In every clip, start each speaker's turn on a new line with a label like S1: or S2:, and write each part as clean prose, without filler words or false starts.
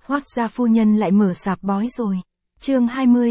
S1: Hoác gia phu nhân lại mở sạp bói rồi. Chương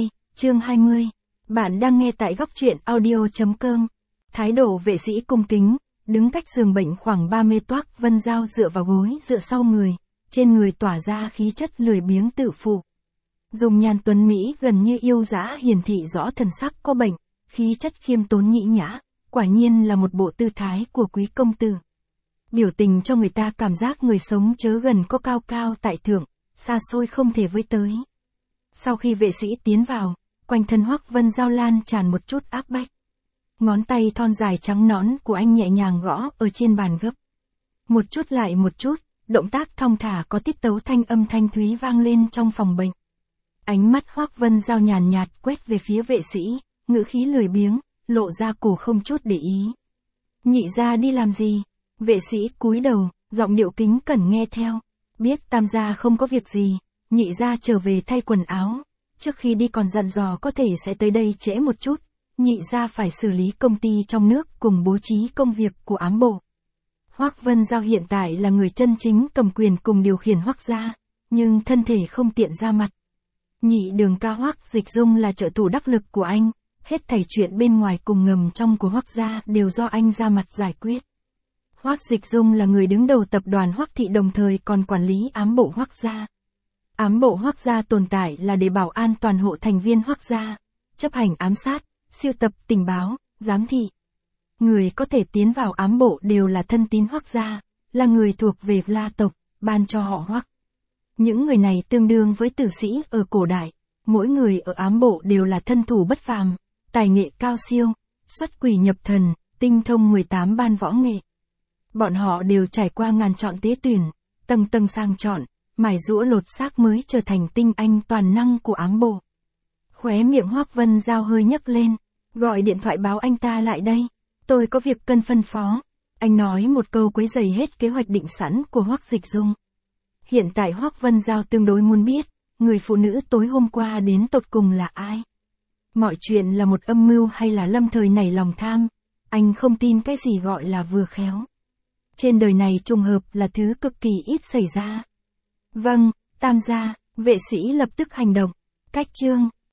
S1: 20. Bạn đang nghe tại góc truyện audio.com. Thái độ vệ sĩ cung kính, đứng cách giường bệnh khoảng 30 toác, Vân Giao dựa vào gối dựa sau người, trên người tỏa ra khí chất lười biếng tự phụ. Dùng nhan tuấn Mỹ gần như yêu dã hiển thị rõ thần sắc có bệnh, khí chất khiêm tốn nhĩ nhã, quả nhiên là một bộ tư thái của quý công tử. Biểu tình cho người ta cảm giác người sống chớ gần có cao cao tại thượng, xa xôi không thể với tới. Sau khi vệ sĩ tiến vào, quanh thân Hoắc Vân Giao lan tràn một chút áp bách. Ngón tay thon dài trắng nõn của anh nhẹ nhàng gõ ở trên bàn gấp. Một chút lại một chút, động tác thong thả có tiết tấu thanh âm thanh thúy vang lên trong phòng bệnh. Ánh mắt Hoắc Vân Giao nhàn nhạt quét về phía vệ sĩ, ngữ khí lười biếng, lộ ra cổ không chút để ý. Nhị gia đi làm gì? Vệ sĩ cúi đầu, giọng điệu kính cẩn nghe theo. Biết tam gia không có việc gì, nhị gia trở về thay quần áo. Trước khi đi còn dặn dò có thể sẽ tới đây trễ một chút. Nhị gia phải xử lý công ty trong nước cùng bố trí công việc của ám bộ. Hoắc Vân Giao hiện tại là người chân chính cầm quyền cùng điều khiển Hoắc gia, nhưng thân thể không tiện ra mặt. Nhị đường ca Hoắc Dịch Dung là trợ thủ đắc lực của anh, hết thảy chuyện bên ngoài cùng ngầm trong của Hoắc gia đều do anh ra mặt giải quyết. Hoắc Dịch Dung là người đứng đầu tập đoàn Hoắc thị đồng thời còn quản lý ám bộ Hoắc gia. Ám bộ Hoắc gia tồn tại là để bảo an toàn hộ thành viên Hoắc gia, chấp hành ám sát, siêu tập tình báo, giám thị. Người có thể tiến vào ám bộ đều là thân tín Hoắc gia, là người thuộc về La tộc, ban cho họ Hoắc. Những người này tương đương với tử sĩ ở cổ đại, mỗi người ở ám bộ đều là thân thủ bất phàm, tài nghệ cao siêu, xuất quỷ nhập thần, tinh thông 18 ban võ nghệ. Bọn họ đều trải qua ngàn chọn tế tuyển, tầng tầng sang chọn, mài giũa lột xác mới trở thành tinh anh toàn năng của ám bộ. Khóe miệng Hoắc Vân Giao hơi nhấc lên, gọi điện thoại báo anh ta lại đây, tôi có việc cần phân phó. Anh nói một câu quấy rầy hết kế hoạch định sẵn của Hoắc Dịch Dung. Hiện tại Hoắc Vân Giao tương đối muốn biết, người phụ nữ tối hôm qua đến tột cùng là ai. Mọi chuyện là một âm mưu hay là lâm thời nảy lòng tham, anh không tin cái gì gọi là vừa khéo. Trên đời này trùng hợp là thứ cực kỳ ít xảy ra. Vâng, tam gia, vệ sĩ lập tức hành động. Cách chương